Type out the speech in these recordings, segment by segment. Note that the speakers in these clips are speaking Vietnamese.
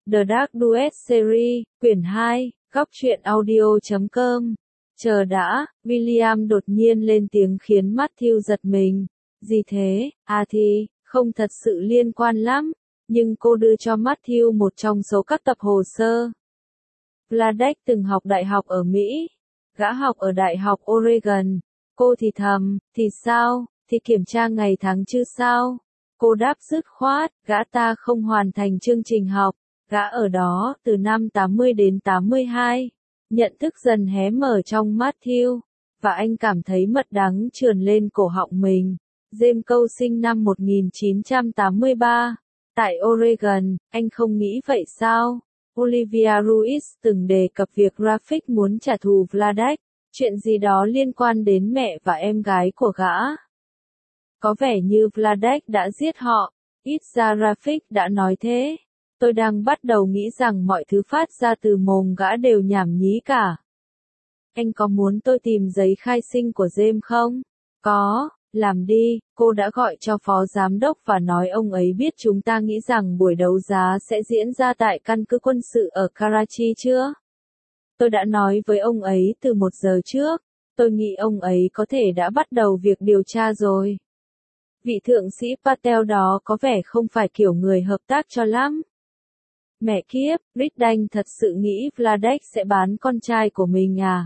The Dark Duet Series, quyển 2, góc truyện audio.com. Chờ đã, William đột nhiên lên tiếng khiến Matthew giật mình. Gì thế, thì, không thật sự liên quan lắm, nhưng cô đưa cho Matthew một trong số các tập hồ sơ. Vladek từng học đại học ở Mỹ. Gã học ở Đại học Oregon. Cô thì thầm, thì sao, thì kiểm tra ngày tháng chứ sao? Cô đáp dứt khoát, gã ta không hoàn thành chương trình học. Gã ở đó, từ năm 80 đến 82. Nhận thức dần hé mở trong Matthew, và anh cảm thấy mật đắng trườn lên cổ họng mình. James Câu sinh năm 1983. Tại Oregon, anh không nghĩ vậy sao? Olivia Ruiz từng đề cập việc Rafik muốn trả thù Vladek, chuyện gì đó liên quan đến mẹ và em gái của gã. Có vẻ như Vladek đã giết họ, ít ra Rafik đã nói thế. Tôi đang bắt đầu nghĩ rằng mọi thứ phát ra từ mồm gã đều nhảm nhí cả. Anh có muốn tôi tìm giấy khai sinh của James không? Có, làm đi, cô đã gọi cho phó giám đốc và nói ông ấy biết chúng ta nghĩ rằng buổi đấu giá sẽ diễn ra tại căn cứ quân sự ở Karachi chưa? Tôi đã nói với ông ấy từ 1 giờ trước, tôi nghĩ ông ấy có thể đã bắt đầu việc điều tra rồi. Vị thượng sĩ Patel đó có vẻ không phải kiểu người hợp tác cho lắm. Mẹ kiếp, Riddan thật sự nghĩ Vladek sẽ bán con trai của mình à?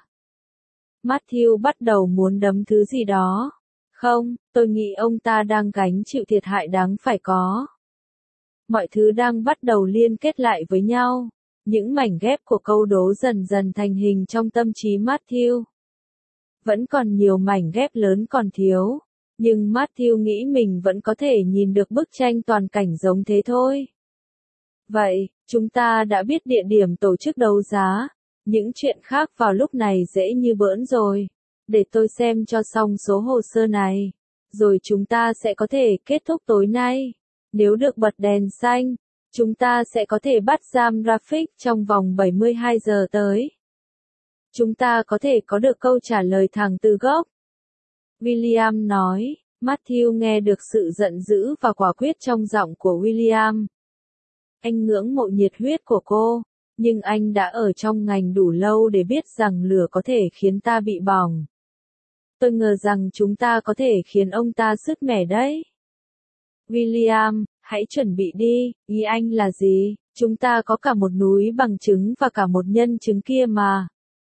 Matthew bắt đầu muốn đấm thứ gì đó. Không, tôi nghĩ ông ta đang gánh chịu thiệt hại đáng phải có. Mọi thứ đang bắt đầu liên kết lại với nhau. Những mảnh ghép của câu đố dần dần thành hình trong tâm trí Matthew. Vẫn còn nhiều mảnh ghép lớn còn thiếu, nhưng Matthew nghĩ mình vẫn có thể nhìn được bức tranh toàn cảnh giống thế thôi. Vậy, chúng ta đã biết địa điểm tổ chức đấu giá. Những chuyện khác vào lúc này dễ như bỡn rồi. Để tôi xem cho xong số hồ sơ này. Rồi chúng ta sẽ có thể kết thúc tối nay. Nếu được bật đèn xanh, chúng ta sẽ có thể bắt giam Rafik trong vòng 72 giờ tới. Chúng ta có thể có được câu trả lời thẳng từ gốc. William nói. Matthew nghe được sự giận dữ và quả quyết trong giọng của William. Anh ngưỡng mộ nhiệt huyết của cô, nhưng anh đã ở trong ngành đủ lâu để biết rằng lửa có thể khiến ta bị bỏng. Tôi ngờ rằng chúng ta có thể khiến ông ta sứt mẻ đấy. William, hãy chuẩn bị đi, ý anh là gì? Chúng ta có cả một núi bằng chứng và cả một nhân chứng kia mà.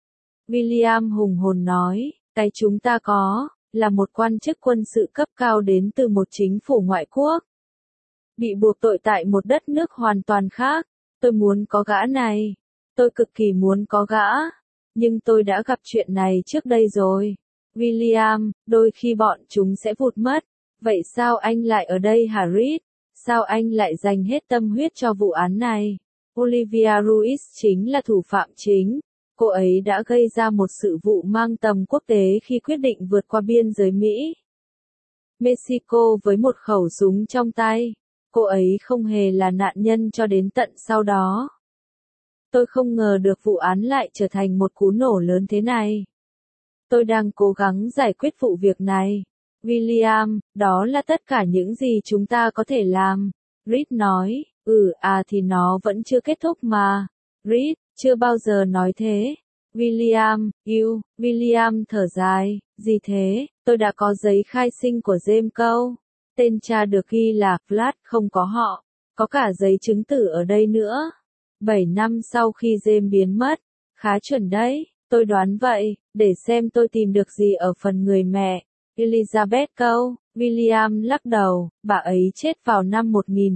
William hùng hồn nói, cái chúng ta có, là một quan chức quân sự cấp cao đến từ một chính phủ ngoại quốc. Bị buộc tội tại một đất nước hoàn toàn khác. Tôi muốn có gã này. Tôi cực kỳ muốn có gã. Nhưng tôi đã gặp chuyện này trước đây rồi. William, đôi khi bọn chúng sẽ vụt mất. Vậy sao anh lại ở đây hả Reed? Sao anh lại dành hết tâm huyết cho vụ án này? Olivia Ruiz chính là thủ phạm chính. Cô ấy đã gây ra một sự vụ mang tầm quốc tế khi quyết định vượt qua biên giới Mỹ. Mexico với một khẩu súng trong tay. Cô ấy không hề là nạn nhân cho đến tận sau đó. Tôi không ngờ được vụ án lại trở thành một cú nổ lớn thế này. Tôi đang cố gắng giải quyết vụ việc này. William, đó là tất cả những gì chúng ta có thể làm. Reed nói, thì nó vẫn chưa kết thúc mà. Reed, chưa bao giờ nói thế. William, William thở dài, gì thế, tôi đã có giấy khai sinh của James Câu. Tên cha được ghi là Vlad, không có họ. Có cả giấy chứng tử ở đây nữa. 7 năm sau khi James biến mất. Khá chuẩn đấy, tôi đoán vậy, để xem tôi tìm được gì ở phần người mẹ. Elizabeth Câu, William lắc đầu, bà ấy chết vào năm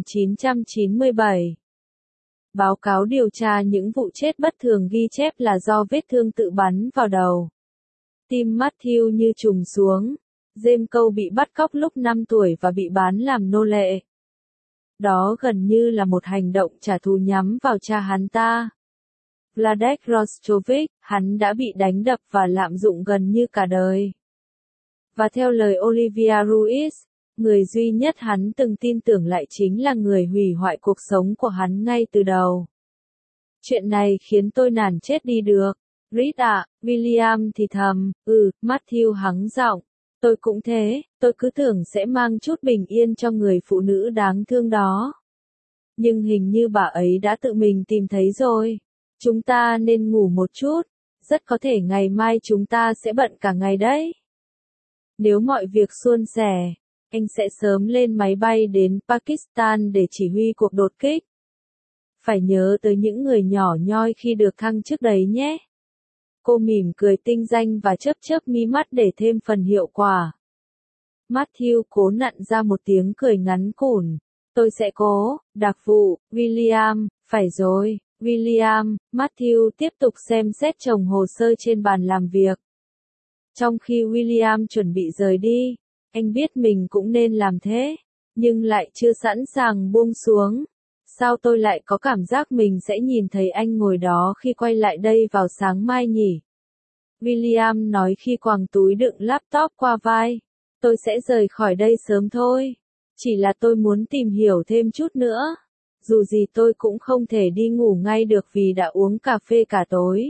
1997. Báo cáo điều tra những vụ chết bất thường ghi chép là do vết thương tự bắn vào đầu. Tim Matthew như trùng xuống. James Câu bị bắt cóc lúc 5 tuổi và bị bán làm nô lệ. Đó gần như là một hành động trả thù nhắm vào cha hắn ta. Vladek Rostrovic, hắn đã bị đánh đập và lạm dụng gần như cả đời. Và theo lời Olivia Ruiz, người duy nhất hắn từng tin tưởng lại chính là người hủy hoại cuộc sống của hắn ngay từ đầu. Chuyện này khiến tôi nản chết đi được. Reed ạ, William thì thầm, Matthew hắng giọng. Tôi cũng thế, tôi cứ tưởng sẽ mang chút bình yên cho người phụ nữ đáng thương đó. Nhưng hình như bà ấy đã tự mình tìm thấy rồi. Chúng ta nên ngủ một chút. Rất có thể ngày mai chúng ta sẽ bận cả ngày đấy. Nếu mọi việc suôn sẻ, anh sẽ sớm lên máy bay đến Pakistan để chỉ huy cuộc đột kích. Phải nhớ tới những người nhỏ nhoi khi được thăng chức đấy nhé. Cô mỉm cười tinh danh và chớp chớp mí mắt để thêm phần hiệu quả. Matthew cố nặn ra một tiếng cười ngắn củn. Tôi sẽ cố, đặc vụ, William, phải rồi, William. Matthew tiếp tục xem xét chồng hồ sơ trên bàn làm việc. Trong khi William chuẩn bị rời đi, anh biết mình cũng nên làm thế, nhưng lại chưa sẵn sàng buông xuống. Sao tôi lại có cảm giác mình sẽ nhìn thấy anh ngồi đó khi quay lại đây vào sáng mai nhỉ? William nói khi quàng túi đựng laptop qua vai. Tôi sẽ rời khỏi đây sớm thôi. Chỉ là tôi muốn tìm hiểu thêm chút nữa. Dù gì tôi cũng không thể đi ngủ ngay được vì đã uống cà phê cả tối.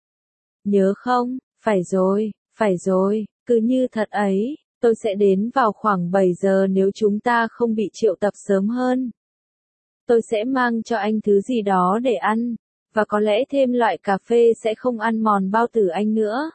Nhớ không? Phải rồi, cứ như thật ấy. Tôi sẽ đến vào khoảng 7 giờ nếu chúng ta không bị triệu tập sớm hơn. Tôi sẽ mang cho anh thứ gì đó để ăn, và có lẽ thêm loại cà phê sẽ không ăn mòn bao tử anh nữa.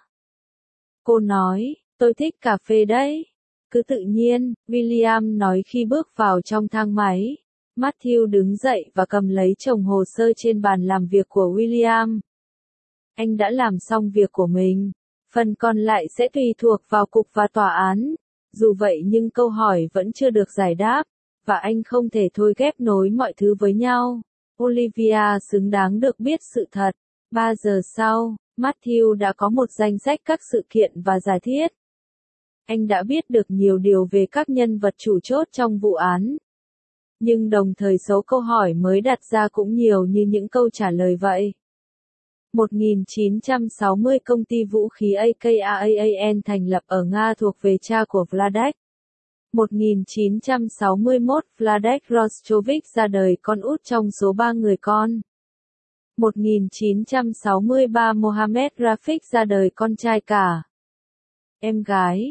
Cô nói, tôi thích cà phê đấy. Cứ tự nhiên, William nói khi bước vào trong thang máy. Matthew đứng dậy và cầm lấy chồng hồ sơ trên bàn làm việc của William. Anh đã làm xong việc của mình. Phần còn lại sẽ tùy thuộc vào cục và tòa án. Dù vậy nhưng câu hỏi vẫn chưa được giải đáp, và anh không thể thôi ghép nối mọi thứ với nhau. Olivia xứng đáng được biết sự thật. 3 giờ sau, Matthew đã có một danh sách các sự kiện và giả thiết. Anh đã biết được nhiều điều về các nhân vật chủ chốt trong vụ án. Nhưng đồng thời số câu hỏi mới đặt ra cũng nhiều như những câu trả lời vậy. 1960 công ty vũ khí AKAAN thành lập ở Nga thuộc về cha của Vladek. 1961 Vladek Rostropovich ra đời, con út trong số 3 người con. 1963 Mohammad Rafik ra đời, con trai cả. Em gái.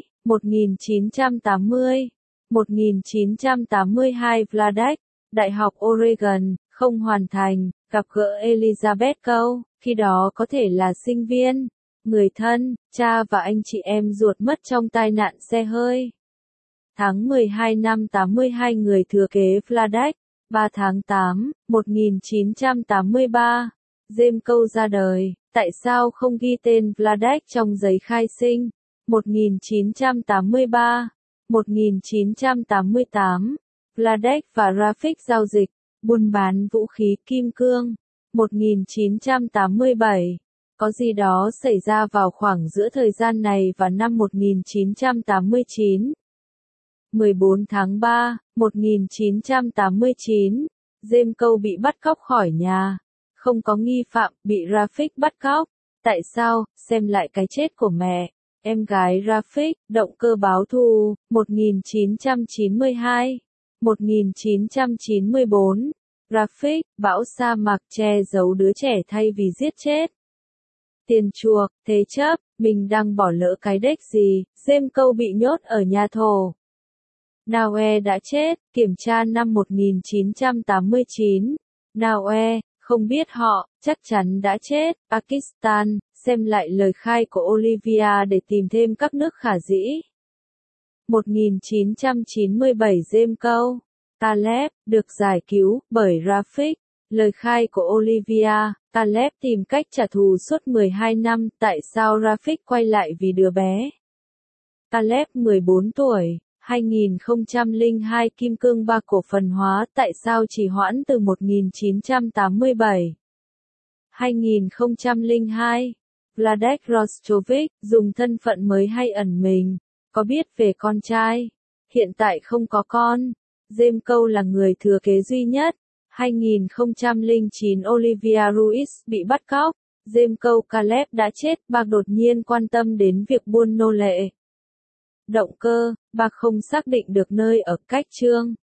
1982 Vladek, Đại học Oregon, không hoàn thành, gặp gỡ Elizabeth Cole, khi đó có thể là sinh viên, người thân, cha và anh chị em ruột mất trong tai nạn xe hơi. Tháng 12 năm 82 người thừa kế Vladek, 3 tháng 8, 1983, James Cole ra đời, tại sao không ghi tên Vladek trong giấy khai sinh? 1983, 1988, Vladek và Rafik giao dịch, buôn bán vũ khí kim cương. 1987, có gì đó xảy ra vào khoảng giữa thời gian này và năm 1989. 14 tháng 3, 1989, James Cole bị bắt cóc khỏi nhà. Không có nghi phạm, bị Rafik bắt cóc. Tại sao? Xem lại cái chết của mẹ. Em gái Rafik, động cơ báo thù. 1992, 1994, Rafik, bão sa mạc che giấu đứa trẻ thay vì giết chết. Tiền chuộc, thế chấp, mình đang bỏ lỡ cái đếch gì? James Cole bị nhốt ở nhà thổ. Naue đã chết, kiểm tra năm 1989. Naue, không biết họ, chắc chắn đã chết. Pakistan, xem lại lời khai của Olivia để tìm thêm các nước khả dĩ. 1997 James Cole, Caleb, được giải cứu bởi Rafik. Lời khai của Olivia, Caleb tìm cách trả thù suốt 12 năm, tại sao Rafik quay lại vì đứa bé? Caleb 14 tuổi, 2002 kim cương 3 cổ phần hóa, tại sao trì hoãn từ 1987? 2002, Vladek Rostropovich, dùng thân phận mới hay ẩn mình, có biết về con trai? Hiện tại không có con. James Cole là người thừa kế duy nhất. 2009 Olivia Ruiz bị bắt cóc. James Cole Caleb đã chết. Bạc đột nhiên quan tâm đến việc buôn nô lệ. Động cơ, bạc không xác định được nơi ở. Cách chương